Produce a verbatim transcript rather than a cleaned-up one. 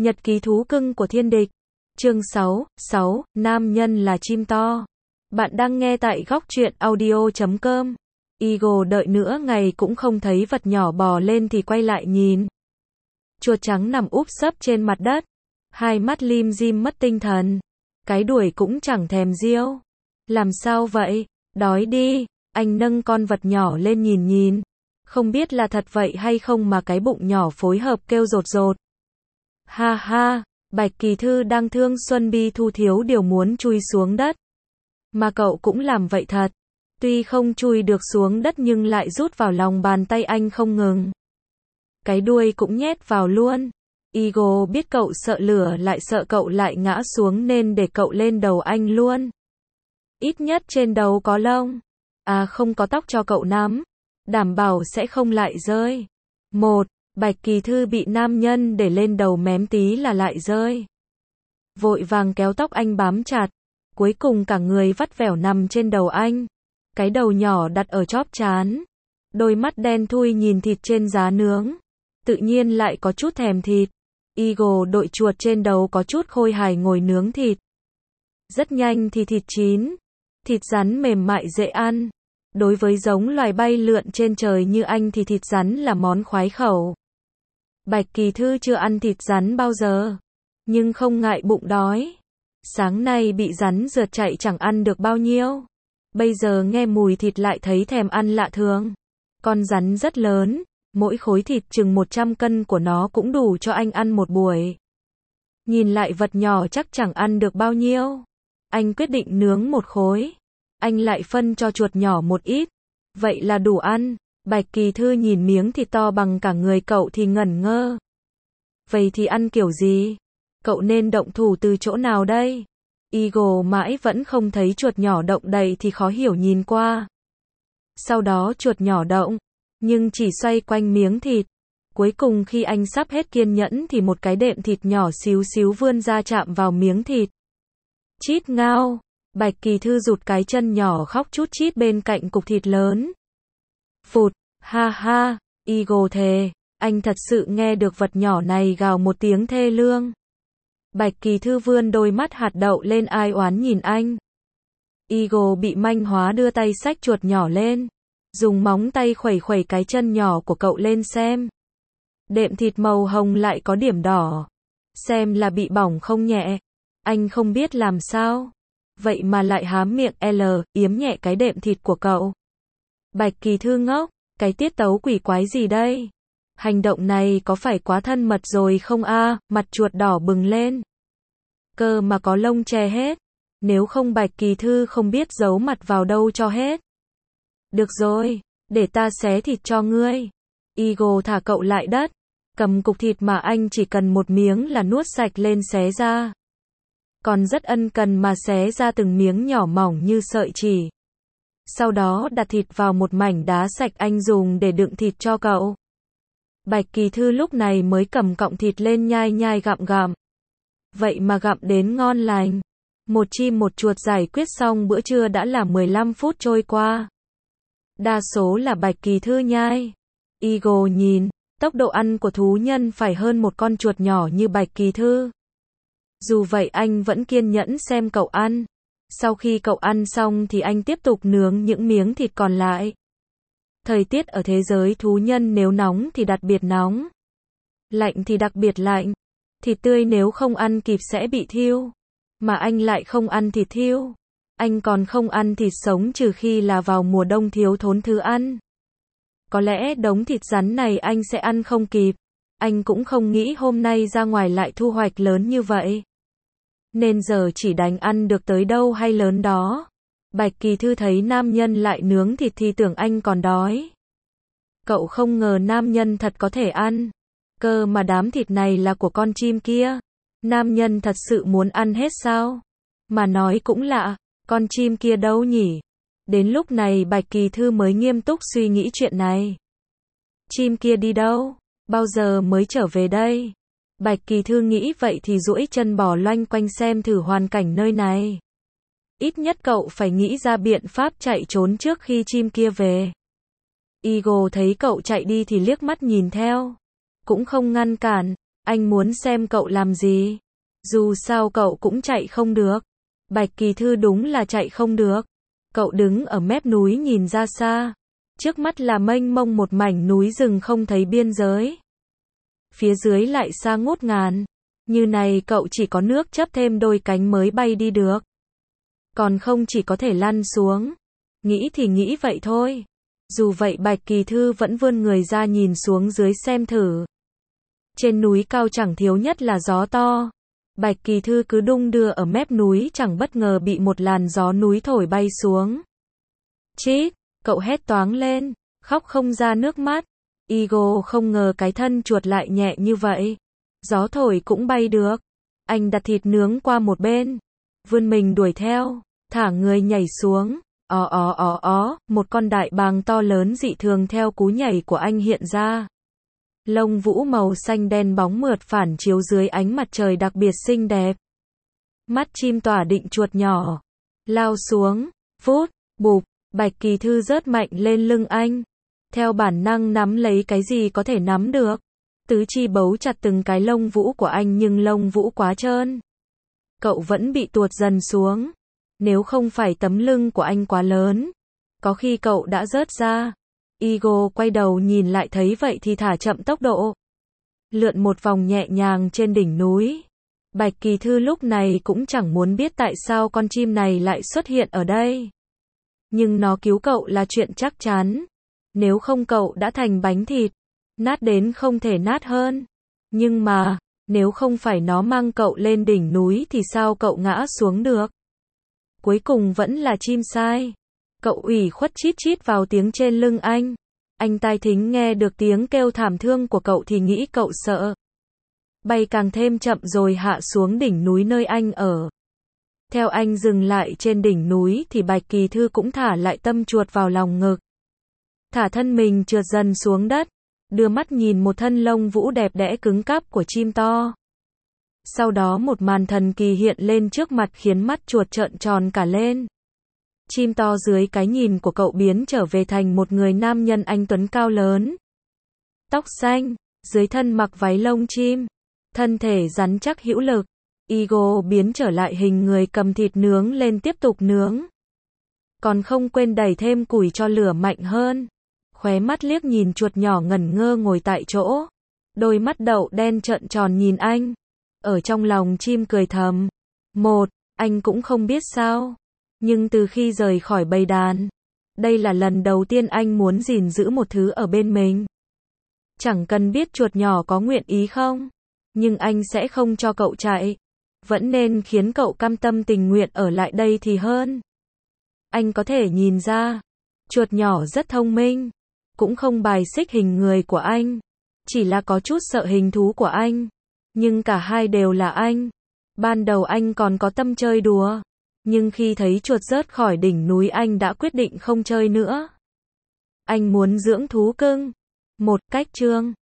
Nhật ký thú cưng của thiên địch. Chương sáu, sáu, nam nhân là chim to. Bạn đang nghe tại góc truyện audio chấm com. Eagle đợi nửa ngày cũng không thấy vật nhỏ bò lên thì quay lại nhìn. Chuột trắng nằm úp sấp trên mặt đất. Hai mắt lim dim mất tinh thần. Cái đuổi cũng chẳng thèm riêu. Làm sao vậy? Đói đi. Anh nâng con vật nhỏ lên nhìn nhìn. Không biết là thật vậy hay không mà cái bụng nhỏ phối hợp kêu rột rột. Ha ha, Bạch Kỳ Thư đang thương Xuân Bi Thu thiếu điều muốn chui xuống đất. Mà cậu cũng làm vậy thật. Tuy không chui được xuống đất nhưng lại rút vào lòng bàn tay anh không ngừng. Cái đuôi cũng nhét vào luôn. Eagle biết cậu sợ lửa lại sợ cậu lại ngã xuống nên để cậu lên đầu anh luôn. Ít nhất trên đầu có lông. À không có tóc cho cậu nắm. Đảm bảo sẽ không lại rơi. Một, Bạch Kỳ Thư bị nam nhân để lên đầu mém tí là lại rơi. Vội vàng kéo tóc anh bám chặt. Cuối cùng cả người vắt vẻo nằm trên đầu anh. Cái đầu nhỏ đặt ở chóp trán. Đôi mắt đen thui nhìn thịt trên giá nướng. Tự nhiên lại có chút thèm thịt. Eagle đội chuột trên đầu có chút khôi hài ngồi nướng thịt. Rất nhanh thì thịt chín. Thịt rắn mềm mại dễ ăn. Đối với giống loài bay lượn trên trời như anh thì thịt rắn là món khoái khẩu. Bạch Kỳ Thư chưa ăn thịt rắn bao giờ. Nhưng không ngại bụng đói. Sáng nay bị rắn rượt chạy chẳng ăn được bao nhiêu. Bây giờ nghe mùi thịt lại thấy thèm ăn lạ thường. Con rắn rất lớn. Mỗi khối thịt chừng một trăm cân của nó cũng đủ cho anh ăn một buổi. Nhìn lại vật nhỏ chắc chẳng ăn được bao nhiêu. Anh quyết định nướng một khối. Anh lại phân cho chuột nhỏ một ít. Vậy là đủ ăn. Bạch Kỳ Thư nhìn miếng thịt to bằng cả người cậu thì ngẩn ngơ. Vậy thì ăn kiểu gì? Cậu nên động thủ từ chỗ nào đây? Eagle mãi vẫn không thấy chuột nhỏ động đậy thì khó hiểu nhìn qua. Sau đó chuột nhỏ động, nhưng chỉ xoay quanh miếng thịt. Cuối cùng khi anh sắp hết kiên nhẫn thì một cái đệm thịt nhỏ xíu xíu vươn ra chạm vào miếng thịt. Chít ngao. Bạch Kỳ Thư rụt cái chân nhỏ khóc chút chít bên cạnh cục thịt lớn. Phụt, ha ha, Eagle thề, anh thật sự nghe được vật nhỏ này gào một tiếng thê lương. Bạch Kỳ Thư vươn đôi mắt hạt đậu lên ai oán nhìn anh. Eagle bị manh hóa đưa tay xách chuột nhỏ lên. Dùng móng tay khuẩy khuẩy cái chân nhỏ của cậu lên xem. Đệm thịt màu hồng lại có điểm đỏ. Xem là bị bỏng không nhẹ. Anh không biết làm sao. Vậy mà lại hám miệng L, yếm nhẹ cái đệm thịt của cậu. Bạch Kỳ Thư ngốc, cái tiết tấu quỷ quái gì đây? Hành động này có phải quá thân mật rồi không a? À, mặt chuột đỏ bừng lên. Cơ mà có lông che hết. Nếu không Bạch Kỳ Thư không biết giấu mặt vào đâu cho hết. Được rồi, để ta xé thịt cho ngươi. Eagle thả cậu lại đất. Cầm cục thịt mà anh chỉ cần một miếng là nuốt sạch lên xé ra. Còn rất ân cần mà xé ra từng miếng nhỏ mỏng như sợi chỉ. Sau đó đặt thịt vào một mảnh đá sạch anh dùng để đựng thịt cho cậu. Bạch Kỳ Thư lúc này mới cầm cọng thịt lên nhai nhai gặm gặm. Vậy mà gặm đến ngon lành. Một chim một chuột giải quyết xong bữa trưa đã là mười lăm phút trôi qua. Đa số là Bạch Kỳ Thư nhai. Eagle nhìn, tốc độ ăn của thú nhân phải hơn một con chuột nhỏ như Bạch Kỳ Thư. Dù vậy anh vẫn kiên nhẫn xem cậu ăn. Sau khi cậu ăn xong thì anh tiếp tục nướng những miếng thịt còn lại. Thời tiết ở thế giới thú nhân nếu nóng thì đặc biệt nóng. Lạnh thì đặc biệt lạnh. Thịt tươi nếu không ăn kịp sẽ bị thiêu. Mà anh lại không ăn thịt thiêu. Anh còn không ăn thịt sống trừ khi là vào mùa đông thiếu thốn thứ ăn. Có lẽ đống thịt rắn này anh sẽ ăn không kịp. Anh cũng không nghĩ hôm nay ra ngoài lại thu hoạch lớn như vậy. Nên giờ chỉ đành ăn được tới đâu hay lớn đó. Bạch Kỳ Thư thấy nam nhân lại nướng thịt thì tưởng anh còn đói. Cậu không ngờ nam nhân thật có thể ăn. Cơ mà đám thịt này là của con chim kia. Nam nhân thật sự muốn ăn hết sao? Mà nói cũng lạ, con chim kia đâu nhỉ? Đến lúc này Bạch Kỳ Thư mới nghiêm túc suy nghĩ chuyện này. Chim kia đi đâu? Bao giờ mới trở về đây? Bạch Kỳ Thư nghĩ vậy thì duỗi chân bò loanh quanh xem thử hoàn cảnh nơi này. Ít nhất cậu phải nghĩ ra biện pháp chạy trốn trước khi chim kia về. Eagle thấy cậu chạy đi thì liếc mắt nhìn theo. Cũng không ngăn cản. Anh muốn xem cậu làm gì. Dù sao cậu cũng chạy không được. Bạch Kỳ Thư đúng là chạy không được. Cậu đứng ở mép núi nhìn ra xa. Trước mắt là mênh mông một mảnh núi rừng không thấy biên giới. Phía dưới lại xa ngút ngàn. Như này cậu chỉ có nước chấp thêm đôi cánh mới bay đi được. Còn không chỉ có thể lăn xuống. Nghĩ thì nghĩ vậy thôi. Dù vậy Bạch Kỳ Thư vẫn vươn người ra nhìn xuống dưới xem thử. Trên núi cao chẳng thiếu nhất là gió to. Bạch Kỳ Thư cứ đung đưa ở mép núi chẳng bất ngờ bị một làn gió núi thổi bay xuống. Chít, cậu hét toáng lên, khóc không ra nước mắt. Eagle không ngờ cái thân chuột lại nhẹ như vậy. Gió thổi cũng bay được. Anh đặt thịt nướng qua một bên. Vươn mình đuổi theo, thả người nhảy xuống. Ó ó ó ó, một con đại bàng to lớn dị thường theo cú nhảy của anh hiện ra. Lông vũ màu xanh đen bóng mượt phản chiếu dưới ánh mặt trời đặc biệt xinh đẹp. Mắt chim tỏa định chuột nhỏ. Lao xuống, phút, bụp, Bạch Kỳ Thư rớt mạnh lên lưng anh. Theo bản năng nắm lấy cái gì có thể nắm được. Tứ chi bấu chặt từng cái lông vũ của anh nhưng lông vũ quá trơn. Cậu vẫn bị tuột dần xuống. Nếu không phải tấm lưng của anh quá lớn, có khi cậu đã rớt ra. Eagle quay đầu nhìn lại thấy vậy thì thả chậm tốc độ. Lượn một vòng nhẹ nhàng trên đỉnh núi. Bạch Kỳ Thư lúc này cũng chẳng muốn biết tại sao con chim này lại xuất hiện ở đây. Nhưng nó cứu cậu là chuyện chắc chắn. Nếu không cậu đã thành bánh thịt. Nát đến không thể nát hơn. Nhưng mà, nếu không phải nó mang cậu lên đỉnh núi thì sao cậu ngã xuống được? Cuối cùng vẫn là chim sai. Cậu ủy khuất chít chít vào tiếng trên lưng anh. Anh tai thính nghe được tiếng kêu thảm thương của cậu thì nghĩ cậu sợ. Bay càng thêm chậm rồi hạ xuống đỉnh núi nơi anh ở. Theo anh dừng lại trên đỉnh núi thì Bạch Kỳ Thư cũng thả lại tâm chuột vào lòng ngực. Thả thân mình trượt dần xuống đất. Đưa mắt nhìn một thân lông vũ đẹp đẽ cứng cáp của chim to. Sau đó một màn thần kỳ hiện lên trước mặt khiến mắt chuột trợn tròn cả lên. Chim to dưới cái nhìn của cậu biến trở về thành một người nam nhân anh tuấn cao lớn. Tóc xanh, dưới thân mặc váy lông chim. Thân thể rắn chắc hữu lực. Eagle biến trở lại hình người cầm thịt nướng lên tiếp tục nướng. Còn không quên đẩy thêm củi cho lửa mạnh hơn. Khóe mắt liếc nhìn chuột nhỏ ngẩn ngơ ngồi tại chỗ. Đôi mắt đậu đen trợn tròn nhìn anh. Ở trong lòng chim cười thầm. Một, anh cũng không biết sao. Nhưng từ khi rời khỏi bầy đàn, đây là lần đầu tiên anh muốn gìn giữ một thứ ở bên mình. Chẳng cần biết chuột nhỏ có nguyện ý không. Nhưng anh sẽ không cho cậu chạy. Vẫn nên khiến cậu cam tâm tình nguyện ở lại đây thì hơn. Anh có thể nhìn ra. Chuột nhỏ rất thông minh. Cũng không bài xích hình người của anh. Chỉ là có chút sợ hình thú của anh. Nhưng cả hai đều là anh. Ban đầu anh còn có tâm chơi đùa. Nhưng khi thấy chuột rớt khỏi đỉnh núi anh đã quyết định không chơi nữa. Anh muốn dưỡng thú cưng. Một cách chương